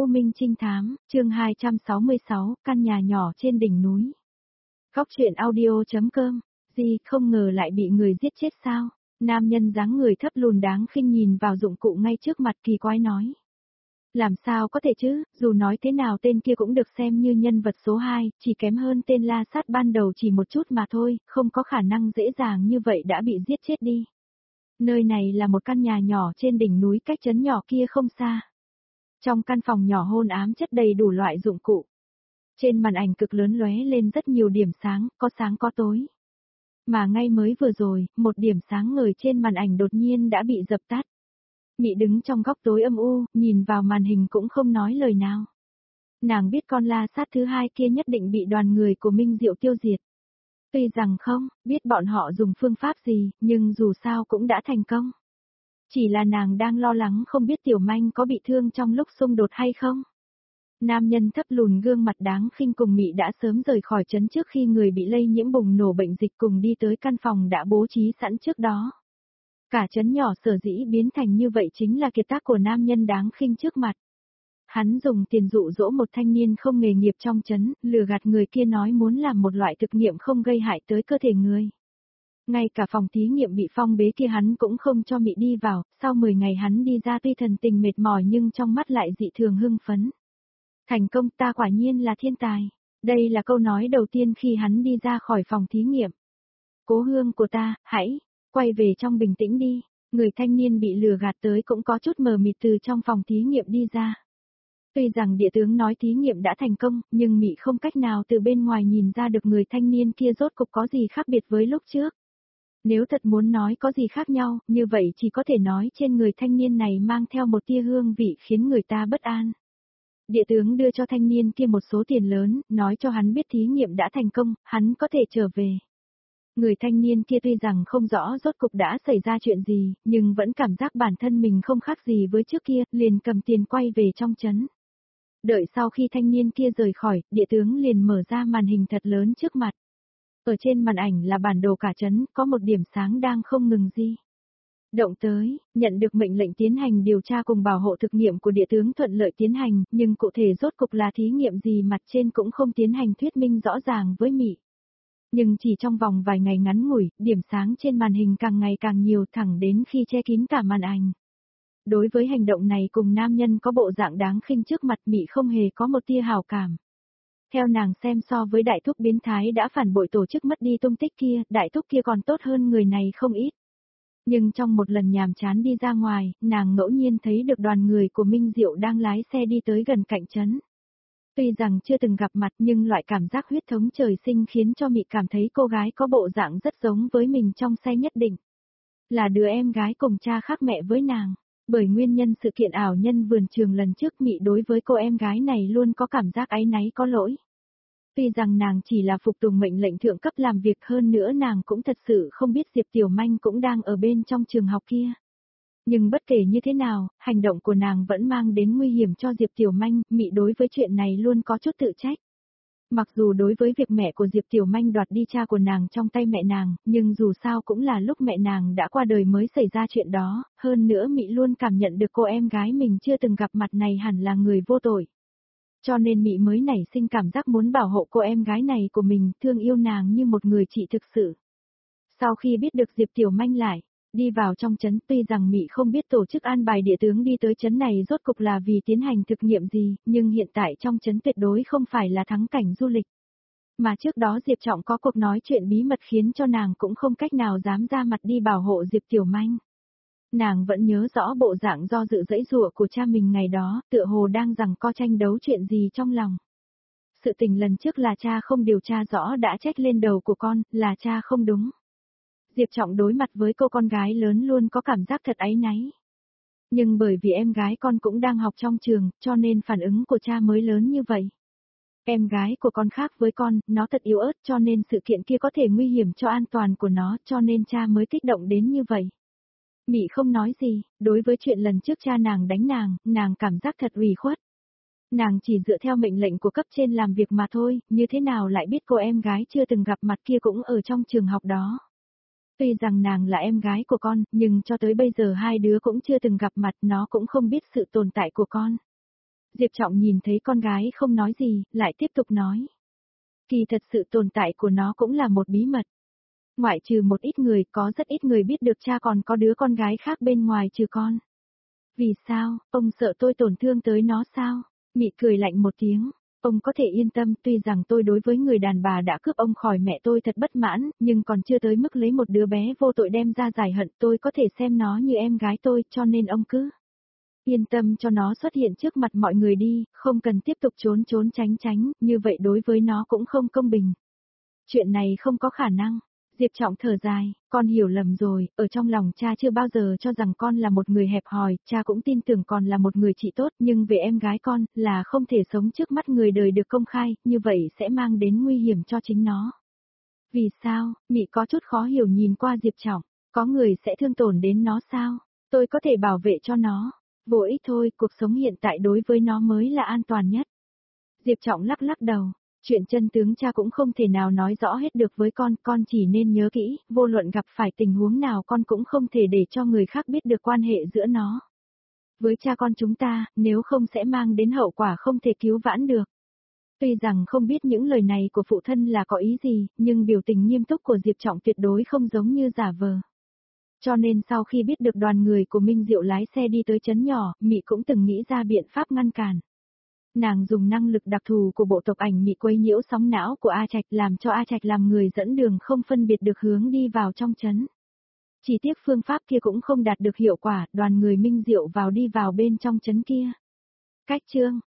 U Minh Trinh Thám, chương 266, căn nhà nhỏ trên đỉnh núi. Góc truyện audio.com, gì không ngờ lại bị người giết chết sao? Nam nhân dáng người thấp lùn đáng khinh nhìn vào dụng cụ ngay trước mặt kỳ quái nói. Làm sao có thể chứ, dù nói thế nào tên kia cũng được xem như nhân vật số 2, chỉ kém hơn tên La Sát ban đầu chỉ một chút mà thôi, không có khả năng dễ dàng như vậy đã bị giết chết đi. Nơi này là một căn nhà nhỏ trên đỉnh núi cách trấn nhỏ kia không xa. Trong căn phòng nhỏ hôn ám chất đầy đủ loại dụng cụ. Trên màn ảnh cực lớn lóe lên rất nhiều điểm sáng có tối. Mà ngay mới vừa rồi, một điểm sáng ngời trên màn ảnh đột nhiên đã bị dập tắt. Mị đứng trong góc tối âm u, nhìn vào màn hình cũng không nói lời nào. Nàng biết con La Sát thứ 2 kia nhất định bị đoàn người của Minh Diệu tiêu diệt. Tuy rằng không biết bọn họ dùng phương pháp gì, nhưng dù sao cũng đã thành công. Chỉ là nàng đang lo lắng không biết Tiểu Manh có bị thương trong lúc xung đột hay không. Nam nhân thấp lùn gương mặt đáng khinh cùng Mị đã sớm rời khỏi trấn trước khi người bị lây nhiễm bùng nổ bệnh dịch cùng đi tới căn phòng đã bố trí sẵn trước đó. Cả trấn nhỏ sở dĩ biến thành như vậy chính là kiệt tác của nam nhân đáng khinh trước mặt. Hắn dùng tiền dụ dỗ một thanh niên không nghề nghiệp trong trấn, lừa gạt người kia nói muốn làm một loại thực nghiệm không gây hại tới cơ thể người. Ngay cả phòng thí nghiệm bị phong bế kia hắn cũng không cho Mị đi vào, sau 10 ngày hắn đi ra tuy thần tình mệt mỏi nhưng trong mắt lại dị thường hưng phấn. Thành công, ta quả nhiên là thiên tài. Đây là câu nói đầu tiên khi hắn đi ra khỏi phòng thí nghiệm. Cố hương của ta, hãy quay về trong bình tĩnh đi. Người thanh niên bị lừa gạt tới cũng có chút mờ mịt từ trong phòng thí nghiệm đi ra. Tuy rằng địa tướng nói thí nghiệm đã thành công, nhưng Mị không cách nào từ bên ngoài nhìn ra được người thanh niên kia rốt cục có gì khác biệt với lúc trước. Nếu thật muốn nói có gì khác nhau, như vậy chỉ có thể nói trên người thanh niên này mang theo một tia hương vị khiến người ta bất an. Địa tướng đưa cho thanh niên kia một số tiền lớn, nói cho hắn biết thí nghiệm đã thành công, hắn có thể trở về. Người thanh niên kia tuy rằng không rõ rốt cục đã xảy ra chuyện gì, nhưng vẫn cảm giác bản thân mình không khác gì với trước kia, liền cầm tiền quay về trong trấn. Đợi sau khi thanh niên kia rời khỏi, địa tướng liền mở ra màn hình thật lớn trước mặt. Ở trên màn ảnh là bản đồ cả trấn, có một điểm sáng đang không ngừng di động tới, nhận được mệnh lệnh tiến hành điều tra cùng bảo hộ thực nghiệm của địa tướng thuận lợi tiến hành, nhưng cụ thể rốt cục là thí nghiệm gì mặt trên cũng không tiến hành thuyết minh rõ ràng với Mị. Nhưng chỉ trong vòng vài ngày ngắn ngủi, điểm sáng trên màn hình càng ngày càng nhiều thẳng đến khi che kín cả màn ảnh. Đối với hành động này cùng nam nhân có bộ dạng đáng khinh trước mặt Mị không hề có một tia hảo cảm. Theo nàng xem so với đại thúc biến thái đã phản bội tổ chức mất đi tung tích kia, đại thúc kia còn tốt hơn người này không ít. Nhưng trong một lần nhàm chán đi ra ngoài, nàng ngẫu nhiên thấy được đoàn người của Minh Diệu đang lái xe đi tới gần cạnh trấn. Tuy rằng chưa từng gặp mặt nhưng loại cảm giác huyết thống trời sinh khiến cho Mị cảm thấy cô gái có bộ dạng rất giống với mình trong xe nhất định. Là đứa em gái cùng cha khác mẹ với nàng. Bởi nguyên nhân sự kiện ảo nhân vườn trường lần trước Mị đối với cô em gái này luôn có cảm giác áy náy có lỗi. Tuy rằng nàng chỉ là phục tùng mệnh lệnh thượng cấp làm việc hơn nữa nàng cũng thật sự không biết Diệp Tiểu Manh cũng đang ở bên trong trường học kia. Nhưng bất kể như thế nào, hành động của nàng vẫn mang đến nguy hiểm cho Diệp Tiểu Manh, Mị đối với chuyện này luôn có chút tự trách. Mặc dù đối với việc mẹ của Diệp Tiểu Manh đoạt đi cha của nàng trong tay mẹ nàng, nhưng dù sao cũng là lúc mẹ nàng đã qua đời mới xảy ra chuyện đó, hơn nữa Mị luôn cảm nhận được cô em gái mình chưa từng gặp mặt này hẳn là người vô tội. Cho nên Mị mới nảy sinh cảm giác muốn bảo hộ cô em gái này của mình, thương yêu nàng như một người chị thực sự. Sau khi biết được Diệp Tiểu Manh lại đi vào trong trấn, tuy rằng Mị không biết tổ chức an bài địa tướng đi tới trấn này rốt cục là vì tiến hành thực nghiệm gì, nhưng hiện tại trong trấn tuyệt đối không phải là thắng cảnh du lịch. Mà trước đó Diệp Trọng có cuộc nói chuyện bí mật khiến cho nàng cũng không cách nào dám ra mặt đi bảo hộ Diệp Tiểu Manh. Nàng vẫn nhớ rõ bộ dạng do dự dãy dụa của cha mình ngày đó, tựa hồ đang giằng co tranh đấu chuyện gì trong lòng. Sự tình lần trước là cha không điều tra rõ đã trách lên đầu của con, là cha không đúng. Diệp Trọng đối mặt với cô con gái lớn luôn có cảm giác thật áy náy. Nhưng bởi vì em gái con cũng đang học trong trường, cho nên phản ứng của cha mới lớn như vậy. Em gái của con khác với con, nó thật yếu ớt cho nên sự kiện kia có thể nguy hiểm cho an toàn của nó, cho nên cha mới kích động đến như vậy. Mị không nói gì, đối với chuyện lần trước cha nàng đánh nàng cảm giác thật ủy khuất. Nàng chỉ dựa theo mệnh lệnh của cấp trên làm việc mà thôi, như thế nào lại biết cô em gái chưa từng gặp mặt kia cũng ở trong trường học đó. Tuy rằng nàng là em gái của con, nhưng cho tới bây giờ hai đứa cũng chưa từng gặp mặt, nó cũng không biết sự tồn tại của con. Diệp Trọng nhìn thấy con gái không nói gì, lại tiếp tục nói. Kỳ thật sự tồn tại của nó cũng là một bí mật. Ngoại trừ một ít người, có rất ít người biết được cha còn có đứa con gái khác bên ngoài trừ con. Vì sao, ông sợ tôi tổn thương tới nó sao? Mị cười lạnh một tiếng. Ông có thể yên tâm, tuy rằng tôi đối với người đàn bà đã cướp ông khỏi mẹ tôi thật bất mãn, nhưng còn chưa tới mức lấy một đứa bé vô tội đem ra giải hận, tôi có thể xem nó như em gái tôi, cho nên ông cứ yên tâm cho nó xuất hiện trước mặt mọi người đi, không cần tiếp tục trốn trốn tránh tránh, như vậy đối với nó cũng không công bình. Chuyện này không có khả năng. Diệp Trọng thở dài, con hiểu lầm rồi, ở trong lòng cha chưa bao giờ cho rằng con là một người hẹp hòi, cha cũng tin tưởng con là một người chị tốt, nhưng về em gái con, là không thể sống trước mắt người đời được công khai, như vậy sẽ mang đến nguy hiểm cho chính nó. Vì sao, Mị có chút khó hiểu nhìn qua Diệp Trọng, có người sẽ thương tổn đến nó sao? Tôi có thể bảo vệ cho nó. Vô ích thôi, cuộc sống hiện tại đối với nó mới là an toàn nhất. Diệp Trọng lắc lắc đầu. Chuyện chân tướng cha cũng không thể nào nói rõ hết được với con chỉ nên nhớ kỹ, vô luận gặp phải tình huống nào con cũng không thể để cho người khác biết được quan hệ giữa nó. Với cha con chúng ta, nếu không sẽ mang đến hậu quả không thể cứu vãn được. Tuy rằng không biết những lời này của phụ thân là có ý gì, nhưng biểu tình nghiêm túc của Diệp Trọng tuyệt đối không giống như giả vờ. Cho nên sau khi biết được đoàn người của Minh Diệu lái xe đi tới trấn nhỏ, Mị cũng từng nghĩ ra biện pháp ngăn cản. Nàng dùng năng lực đặc thù của bộ tộc ảnh Mị quấy nhiễu sóng não của A Trạch làm cho A Trạch làm người dẫn đường không phân biệt được hướng đi vào trong trấn. Chỉ tiếc phương pháp kia cũng không đạt được hiệu quả, đoàn người Minh Diệu đi vào bên trong trấn kia. Cách chương